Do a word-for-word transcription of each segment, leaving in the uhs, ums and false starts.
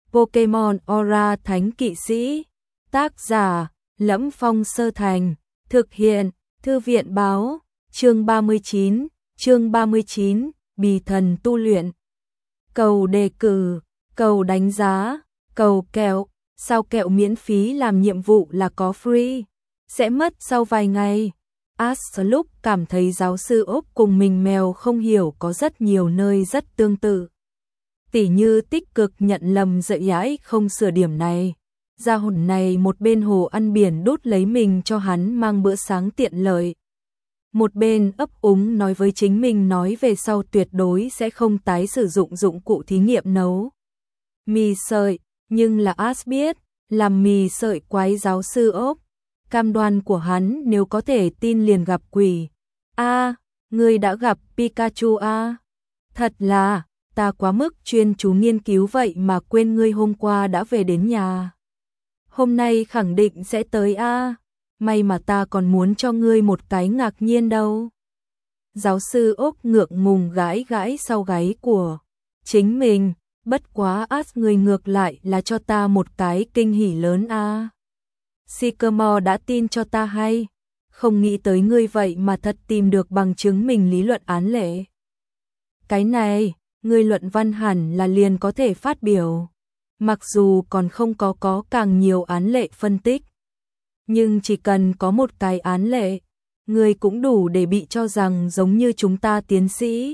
Pokemon Aura Thánh Kỵ Sĩ. Tác giả: Lẫm Phong Sơ Thành. Thực hiện: Thư viện báo. Chương ba mươi chín. Chương ba mươi chín. Bì thần tu luyện. Cầu đề cử, cầu đánh giá, cầu kẹo. Sao kẹo miễn phí làm nhiệm vụ là có free, sẽ mất sau vài ngày. Ash lúc cảm thấy giáo sư ốc cùng mình mèo không hiểu có rất nhiều nơi rất tương tự. Tỉ như tích cực nhận lầm dạy dãi không sửa điểm này. Ra hồn này một bên hồ ăn biển đút lấy mình cho hắn mang bữa sáng tiện lợi. Một bên ấp úng nói với chính mình nói về sau tuyệt đối sẽ không tái sử dụng dụng cụ thí nghiệm nấu mì sợi, nhưng là Ash biết, làm mì sợi quái giáo sư ốc. Cam đoan của hắn nếu có thể tin liền gặp quỷ. A, à, ngươi đã gặp Pikachu a? À? Thật là, ta quá mức chuyên chú nghiên cứu vậy mà quên ngươi hôm qua đã về đến nhà. Hôm nay khẳng định sẽ tới a. À? May mà ta còn muốn cho ngươi một cái ngạc nhiên đâu. Giáo sư ốc ngượng ngùng gãi gãi sau gáy của chính mình, bất quá Ash người ngược lại là cho ta một cái kinh hỉ lớn a. À? Sycamore đã tin cho ta hay, không nghĩ tới ngươi vậy mà thật tìm được bằng chứng mình lý luận án lệ. Cái này, ngươi luận văn hẳn là liền có thể phát biểu, mặc dù còn không có có càng nhiều án lệ phân tích. Nhưng chỉ cần có một cái án lệ, ngươi cũng đủ để bị cho rằng giống như chúng ta tiến sĩ.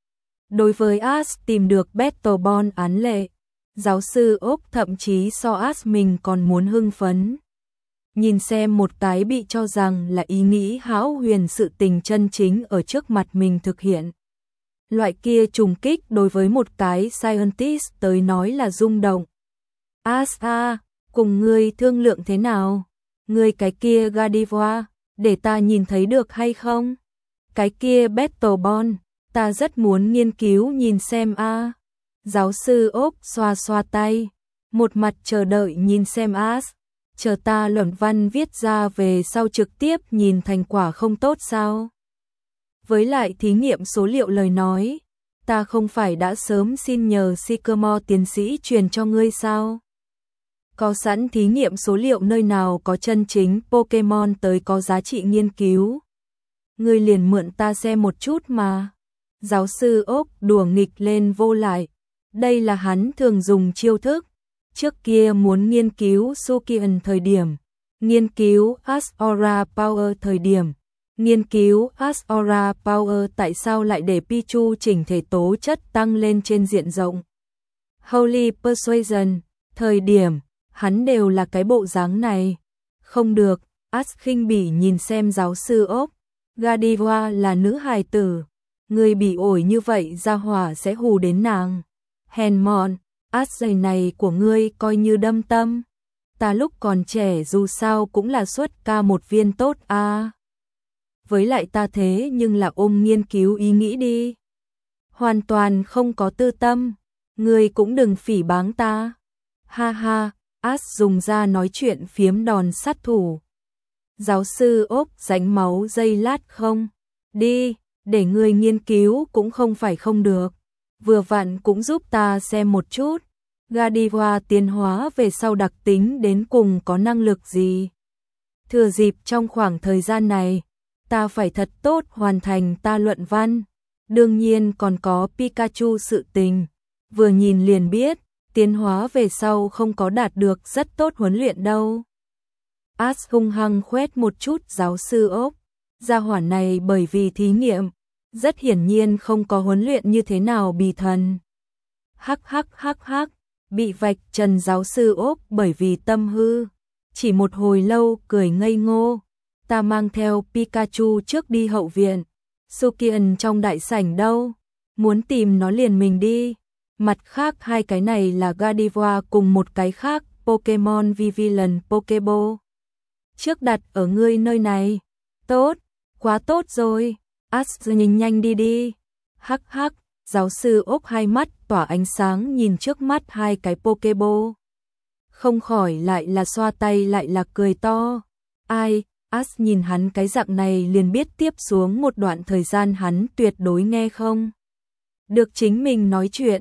Đối với Ash tìm được Battlebond án lệ, giáo sư ốc thậm chí so Ash mình còn muốn hưng phấn. Nhìn xem một cái bị cho rằng là ý nghĩ hão huyền sự tình chân chính ở trước mặt mình thực hiện. Loại kia trùng kích đối với một cái scientist tới nói là rung động. Ash a, cùng ngươi thương lượng thế nào? Ngươi cái kia Gardevoir, để ta nhìn thấy được hay không? Cái kia Battlebond, ta rất muốn nghiên cứu nhìn xem a. À. Giáo sư ốc xoa xoa tay, một mặt chờ đợi nhìn xem Ash. Chờ ta luận văn viết ra về sau trực tiếp nhìn thành quả không tốt sao? Với lại thí nghiệm số liệu lời nói, ta không phải đã sớm xin nhờ Sycamore tiến sĩ truyền cho ngươi sao? Có sẵn thí nghiệm số liệu nơi nào có chân chính Pokemon tới có giá trị nghiên cứu. Ngươi liền mượn ta xem một chút mà. Giáo sư ốc đùa nghịch lên vô lại. Đây là hắn thường dùng chiêu thức. Trước kia muốn nghiên cứu Sukian thời điểm, nghiên cứu Aura Power thời điểm, nghiên cứu Aura Power tại sao lại để Pichu chỉnh thể tố chất tăng lên trên diện rộng. Holy Persuasion, thời điểm, hắn đều là cái bộ dáng này. Không được, Ash khinh bỉ nhìn xem giáo sư ốc. Gardevoir là nữ hài tử, người bị ổi như vậy ra hỏa sẽ hù đến nàng. Hèn mọn. Ash giày này của ngươi coi như đâm tâm. Ta lúc còn trẻ dù sao cũng là xuất ca một viên tốt a. À. Với lại ta thế nhưng là ôm nghiên cứu ý nghĩ đi. Hoàn toàn không có tư tâm. Ngươi cũng đừng phỉ báng ta. Ha ha, Ash dùng ra nói chuyện phiếm đòn sát thủ. Giáo sư ốc rãnh máu dây lát không? Đi, để ngươi nghiên cứu cũng không phải không được. Vừa vặn cũng giúp ta xem một chút, Gardevoir tiến hóa về sau đặc tính đến cùng có năng lực gì. Thừa dịp trong khoảng thời gian này, ta phải thật tốt hoàn thành ta luận văn. Đương nhiên còn có Pikachu sự tình, vừa nhìn liền biết, tiến hóa về sau không có đạt được rất tốt huấn luyện đâu. Ash hung hăng khoét một chút giáo sư ốc, gia hỏa này bởi vì thí nghiệm, rất hiển nhiên không có huấn luyện như thế nào bì thần. Hắc hắc hắc hắc, bị vạch trần giáo sư ốc bởi vì tâm hư. Chỉ một hồi lâu cười ngây ngô, ta mang theo Pikachu trước đi hậu viện. Sukian trong đại sảnh đâu, muốn tìm nó liền mình đi. Mặt khác hai cái này là Gardevoir cùng một cái khác Pokemon Vivillon Pokeball. Trước đặt ở ngươi nơi này. Tốt, quá tốt rồi. Ash nhìn nhanh đi đi. Hắc hắc, giáo sư ốc hai mắt tỏa ánh sáng nhìn trước mắt hai cái Pokeball. Không khỏi lại là xoa tay lại là cười to. Ai, Ash nhìn hắn cái dạng này liền biết tiếp xuống một đoạn thời gian hắn tuyệt đối nghe không được chính mình nói chuyện.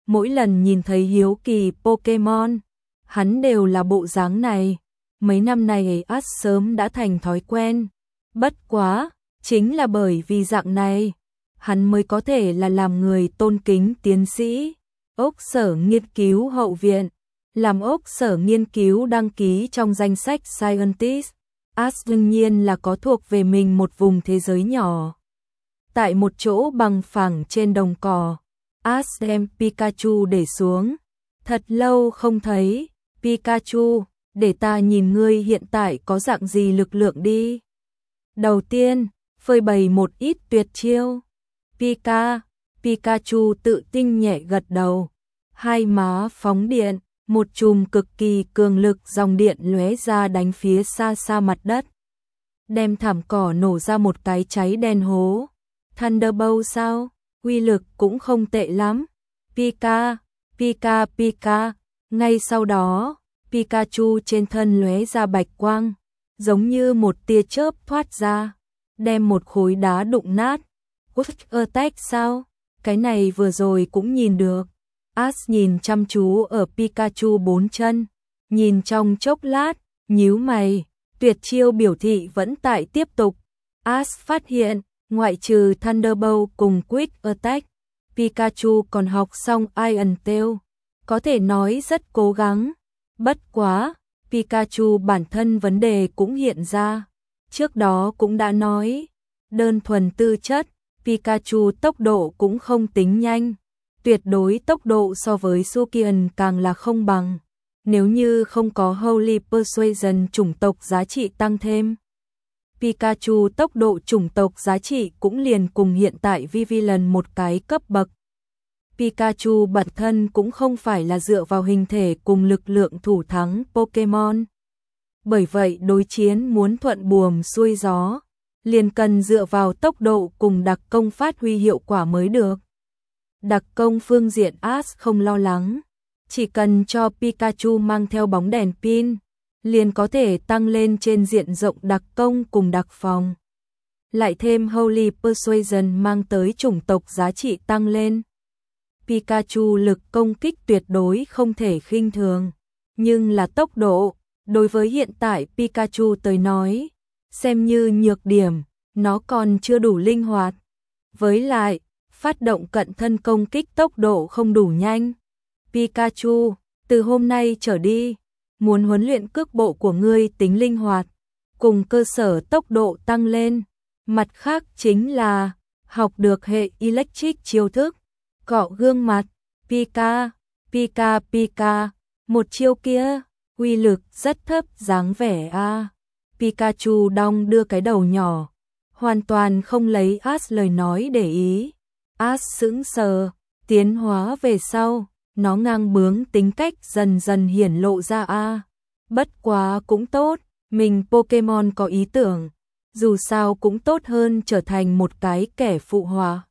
mỗi lần nhìn thấy hiếu kỳ Pokemon, hắn đều là bộ dáng này. Mấy năm này Ash sớm đã thành thói quen. Bất quá, chính là bởi vì dạng này, hắn mới có thể là làm người tôn kính tiến sĩ. Ốc sở nghiên cứu hậu viện, làm ốc sở nghiên cứu đăng ký trong danh sách Scientist. Ash đương nhiên là có thuộc về mình một vùng thế giới nhỏ. Tại một chỗ bằng phẳng trên đồng cỏ, Ash đem Pikachu để xuống. Thật lâu không thấy, Pikachu, để ta nhìn ngươi hiện tại có dạng gì lực lượng đi. Đầu tiên, phơi bày một ít tuyệt chiêu. Pika, Pikachu tự tin nhẹ gật đầu. Hai má phóng điện, một chùm cực kỳ cường lực dòng điện lóe ra đánh phía xa xa mặt đất. Đem thảm cỏ nổ ra một cái cháy đen hố. Thunderbolt sao? Uy lực cũng không tệ lắm. Pika, Pika Pika. Ngay sau đó, Pikachu trên thân lóe ra bạch quang, giống như một tia chớp thoát ra, đem một khối đá đụng nát. Quick Attack sao? Cái này vừa rồi cũng nhìn được. Ash nhìn chăm chú ở Pikachu bốn chân, nhìn trong chốc lát, nhíu mày, tuyệt chiêu biểu thị vẫn tại tiếp tục. Ash phát hiện, ngoại trừ Thunderbolt cùng Quick Attack, Pikachu còn học xong Iron Tail, có thể nói rất cố gắng. Bất quá, Pikachu bản thân vấn đề cũng hiện ra. Trước đó cũng đã nói, đơn thuần tư chất, Pikachu tốc độ cũng không tính nhanh. Tuyệt đối tốc độ so với Sukian càng là không bằng. Nếu như không có Holy Persuasion chủng tộc giá trị tăng thêm, Pikachu tốc độ chủng tộc giá trị cũng liền cùng hiện tại Vivillon một cái cấp bậc. Pikachu bản thân cũng không phải là dựa vào hình thể cùng lực lượng thủ thắng Pokemon. Bởi vậy đối chiến muốn thuận buồm xuôi gió, liền cần dựa vào tốc độ cùng đặc công phát huy hiệu quả mới được. Đặc công phương diện Ash không lo lắng, chỉ cần cho Pikachu mang theo bóng đèn pin, liền có thể tăng lên trên diện rộng đặc công cùng đặc phòng. Lại thêm Holy Persuasion mang tới chủng tộc giá trị tăng lên. Pikachu lực công kích tuyệt đối không thể khinh thường, nhưng là tốc độ, đối với hiện tại Pikachu tới nói, xem như nhược điểm, nó còn chưa đủ linh hoạt. Với lại, phát động cận thân công kích tốc độ không đủ nhanh. Pikachu, từ hôm nay trở đi, muốn huấn luyện cước bộ của ngươi tính linh hoạt, cùng cơ sở tốc độ tăng lên. Mặt khác chính là, học được hệ electric chiêu thức, cọ gương mặt, Pika, Pika Pika, một chiêu kia, uy lực rất thấp dáng vẻ a. À. Pikachu đong đưa cái đầu nhỏ, hoàn toàn không lấy Ash lời nói để ý. Ash sững sờ, tiến hóa về sau, nó ngang bướng tính cách dần dần hiển lộ ra a. À. Bất quá cũng tốt, mình Pokemon có ý tưởng, dù sao cũng tốt hơn trở thành một cái kẻ phụ họa.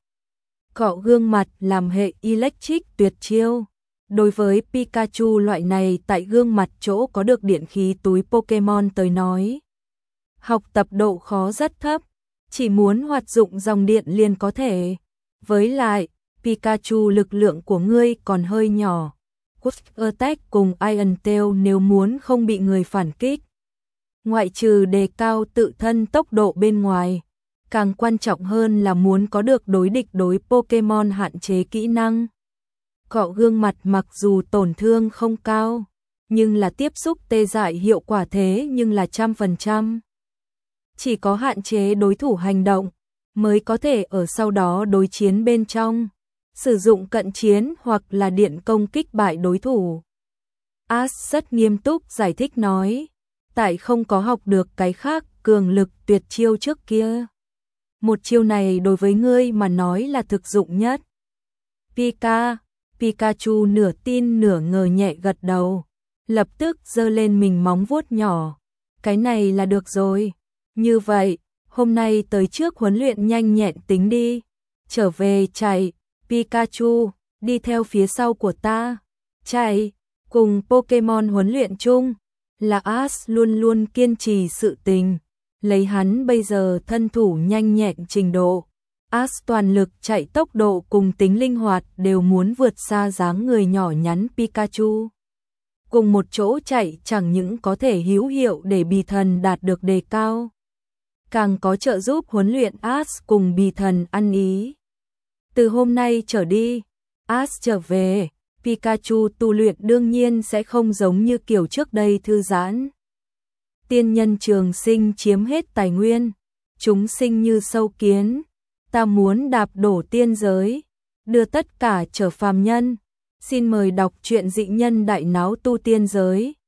Cọ gương mặt làm hệ electric tuyệt chiêu. Đối với Pikachu loại này tại gương mặt chỗ có được điện khí túi Pokemon tới nói, học tập độ khó rất thấp, chỉ muốn hoạt dụng dòng điện liền có thể. Với lại, Pikachu lực lượng của ngươi còn hơi nhỏ. Quick Attack cùng Iron Tail nếu muốn không bị người phản kích, ngoại trừ đề cao tự thân tốc độ bên ngoài, càng quan trọng hơn là muốn có được đối địch đối Pokemon hạn chế kỹ năng. Cọ gương mặt mặc dù tổn thương không cao, nhưng là tiếp xúc tê dại hiệu quả thế nhưng là trăm phần trăm. Chỉ có hạn chế đối thủ hành động, mới có thể ở sau đó đối chiến bên trong, sử dụng cận chiến hoặc là điện công kích bại đối thủ. Ash rất nghiêm túc giải thích nói, tại không có học được cái khác cường lực tuyệt chiêu trước kia. Một chiêu này đối với ngươi mà nói là thực dụng nhất. Pika, Pikachu nửa tin nửa ngờ nhẹ gật đầu, lập tức giơ lên mình móng vuốt nhỏ. Cái này là được rồi. Như vậy, hôm nay tới trước huấn luyện nhanh nhẹn tính đi. Trở về chạy, Pikachu, đi theo phía sau của ta. Chạy, cùng Pokemon huấn luyện chung, là Ash luôn luôn kiên trì sự tình. Lấy hắn bây giờ thân thủ nhanh nhẹn trình độ, Ash toàn lực chạy tốc độ cùng tính linh hoạt đều muốn vượt xa dáng người nhỏ nhắn Pikachu. Cùng một chỗ chạy chẳng những có thể hữu hiệu để bì thần đạt được đề cao, càng có trợ giúp huấn luyện Ash cùng bì thần ăn ý. Từ hôm nay trở đi, Ash trở về, Pikachu tu luyện đương nhiên sẽ không giống như kiểu trước đây thư giãn. Tiên nhân trường sinh chiếm hết tài nguyên, chúng sinh như sâu kiến, ta muốn đạp đổ tiên giới, đưa tất cả trở phàm nhân. Xin mời đọc truyện Dị Nhân Đại Náo Tu Tiên Giới.